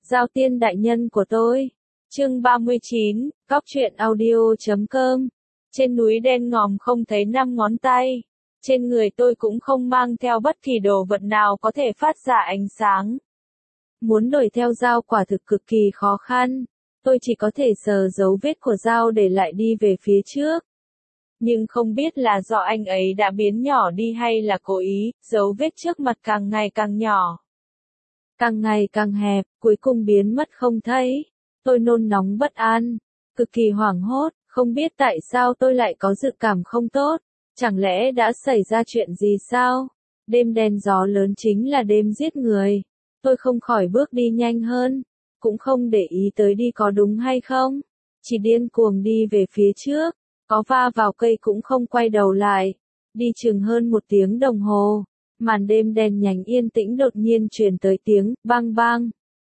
Giao tiên đại nhân của tôi. Chương 39, Cóc truyện audio.com. Trên núi đen ngòm không thấy 5 ngón tay. Trên người tôi cũng không mang theo bất kỳ đồ vật nào có thể phát ra ánh sáng. Muốn đuổi theo dao quả thực cực kỳ khó khăn. Tôi chỉ có thể sờ dấu vết của dao để lại đi về phía trước. Nhưng không biết là do anh ấy đã biến nhỏ đi hay là cố ý, dấu vết trước mặt càng ngày càng nhỏ. Càng ngày càng hẹp, cuối cùng biến mất không thấy. Tôi nôn nóng bất an, cực kỳ hoảng hốt, không biết tại sao tôi lại có dự cảm không tốt. Chẳng lẽ đã xảy ra chuyện gì sao? Đêm đen gió lớn chính là đêm giết người. Tôi không khỏi bước đi nhanh hơn, cũng không để ý tới đi có đúng hay không. Chỉ điên cuồng đi về phía trước, có va vào cây cũng không quay đầu lại. Đi chừng hơn 1 tiếng đồng hồ. Màn đêm đen nhánh yên tĩnh đột nhiên truyền tới tiếng bang bang.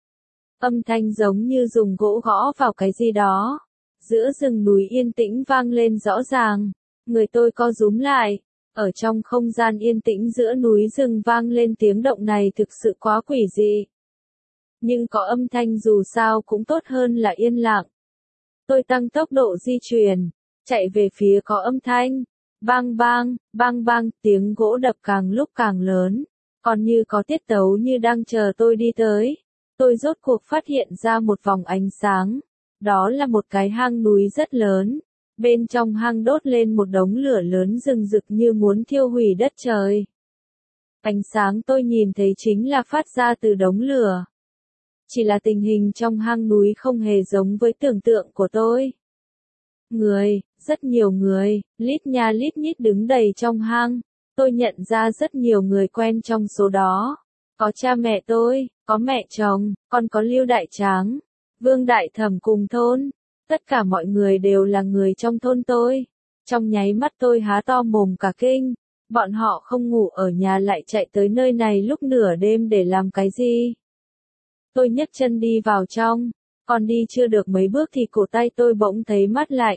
Âm thanh giống như dùng gỗ gõ vào cái gì đó. Giữa rừng núi yên tĩnh vang lên rõ ràng. Người tôi co rúm lại. Ở trong không gian yên tĩnh giữa núi rừng vang lên tiếng động này thực sự quá quỷ dị. Nhưng có âm thanh dù sao cũng tốt hơn là yên lặng. Tôi tăng tốc độ di chuyển, chạy về phía có âm thanh. Bang bang, tiếng gỗ đập càng lúc càng lớn, còn như có tiết tấu như đang chờ tôi đi tới. Tôi rốt cuộc phát hiện ra một vòng ánh sáng. Đó là một cái hang núi rất lớn. Bên trong hang đốt lên một đống lửa lớn rừng rực như muốn thiêu hủy đất trời. Ánh sáng tôi nhìn thấy chính là phát ra từ đống lửa. Chỉ là tình hình trong hang núi không hề giống với tưởng tượng của tôi. Người, rất nhiều người, lít nha lít nhít đứng đầy trong hang. Tôi nhận ra rất nhiều người quen trong số đó. Có cha mẹ tôi, có mẹ chồng, còn có Lưu Đại Tráng, Vương Đại Thẩm cùng thôn. Tất cả mọi người đều là người trong thôn tôi. Trong nháy mắt tôi há to mồm cả kinh. Bọn họ không ngủ ở nhà lại chạy tới nơi này lúc nửa đêm để làm cái gì? Tôi nhấc chân đi vào trong. Còn đi chưa được mấy bước thì cổ tay tôi bỗng thấy mát lạnh.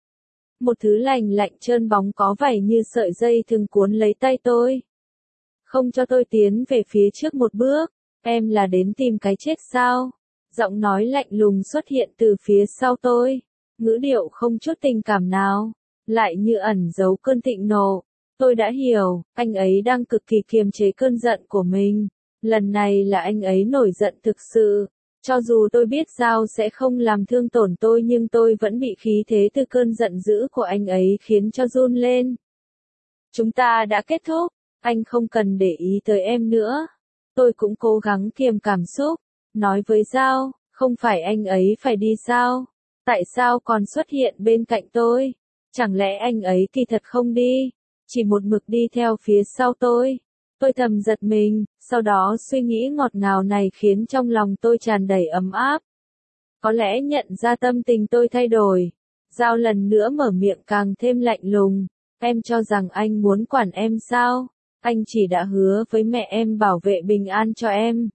Một thứ lạnh lạnh trơn bóng có vảy như sợi dây thường cuốn lấy tay tôi. Không cho tôi tiến về phía trước một bước. Em là đến tìm cái chết sao? Giọng nói lạnh lùng xuất hiện từ phía sau tôi. Ngữ điệu không chút tình cảm nào. Lại như ẩn giấu cơn thịnh nộ. Tôi đã hiểu, anh ấy đang cực kỳ kiềm chế cơn giận của mình. Lần này là anh ấy nổi giận thực sự. Cho dù tôi biết dao sẽ không làm thương tổn tôi nhưng tôi vẫn bị khí thế từ cơn giận dữ của anh ấy khiến cho run lên. Chúng ta đã kết thúc, anh không cần để ý tới em nữa. Tôi cũng cố gắng kiềm cảm xúc, nói với dao, không phải anh ấy phải đi sao? Tại sao còn xuất hiện bên cạnh tôi? Chẳng lẽ anh ấy kỳ thật không đi, chỉ một mực đi theo phía sau tôi? Tôi thầm giật mình, sau đó suy nghĩ ngọt ngào này khiến trong lòng tôi tràn đầy ấm áp. Có lẽ nhận ra tâm tình tôi thay đổi. Dao lần nữa mở miệng càng thêm lạnh lùng. Em cho rằng anh muốn quản em sao? Anh chỉ đã hứa với mẹ em bảo vệ bình an cho em.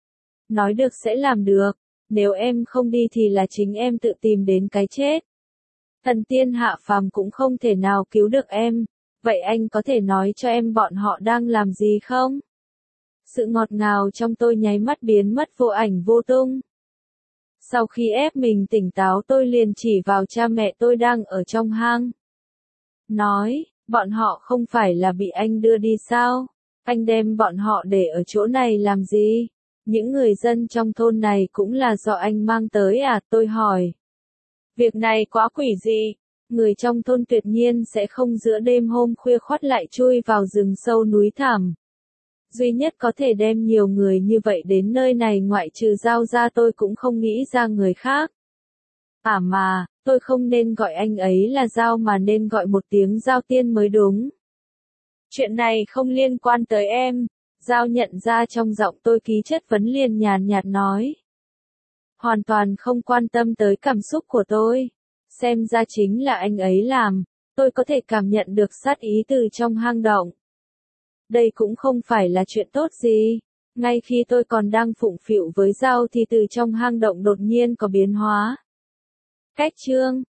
Nói được sẽ làm được. Nếu em không đi thì là chính em tự tìm đến cái chết. Thần tiên hạ phàm cũng không thể nào cứu được em. Vậy anh có thể nói cho em bọn họ đang làm gì không? Sự ngọt ngào trong tôi nháy mắt biến mất vô ảnh vô tung. Sau khi ép mình tỉnh táo tôi liền chỉ vào cha mẹ tôi đang ở trong hang. Nói, bọn họ không phải là bị anh đưa đi sao? Anh đem bọn họ để ở chỗ này làm gì? Những người dân trong thôn này cũng là do anh mang tới à? Tôi hỏi. Việc này quá quỷ dị. Người trong thôn tuyệt nhiên sẽ không giữa đêm hôm khuya khoắt lại chui vào rừng sâu núi thẳm. Duy nhất có thể đem nhiều người như vậy đến nơi này ngoại trừ dao ra tôi cũng không nghĩ ra người khác. À mà, tôi không nên gọi anh ấy là dao mà nên gọi một tiếng dao tiên mới đúng. Chuyện này không liên quan tới em. Dao nhận ra trong giọng tôi ký chất vấn liền nhàn nhạt nói. Hoàn toàn không quan tâm tới cảm xúc của tôi. Xem ra chính là anh ấy làm. Tôi có thể cảm nhận được sát ý từ trong hang động. Đây cũng không phải là chuyện tốt gì. Ngay khi tôi còn đang phụng phịu với dao thì từ trong hang động đột nhiên có biến hóa. Cách chương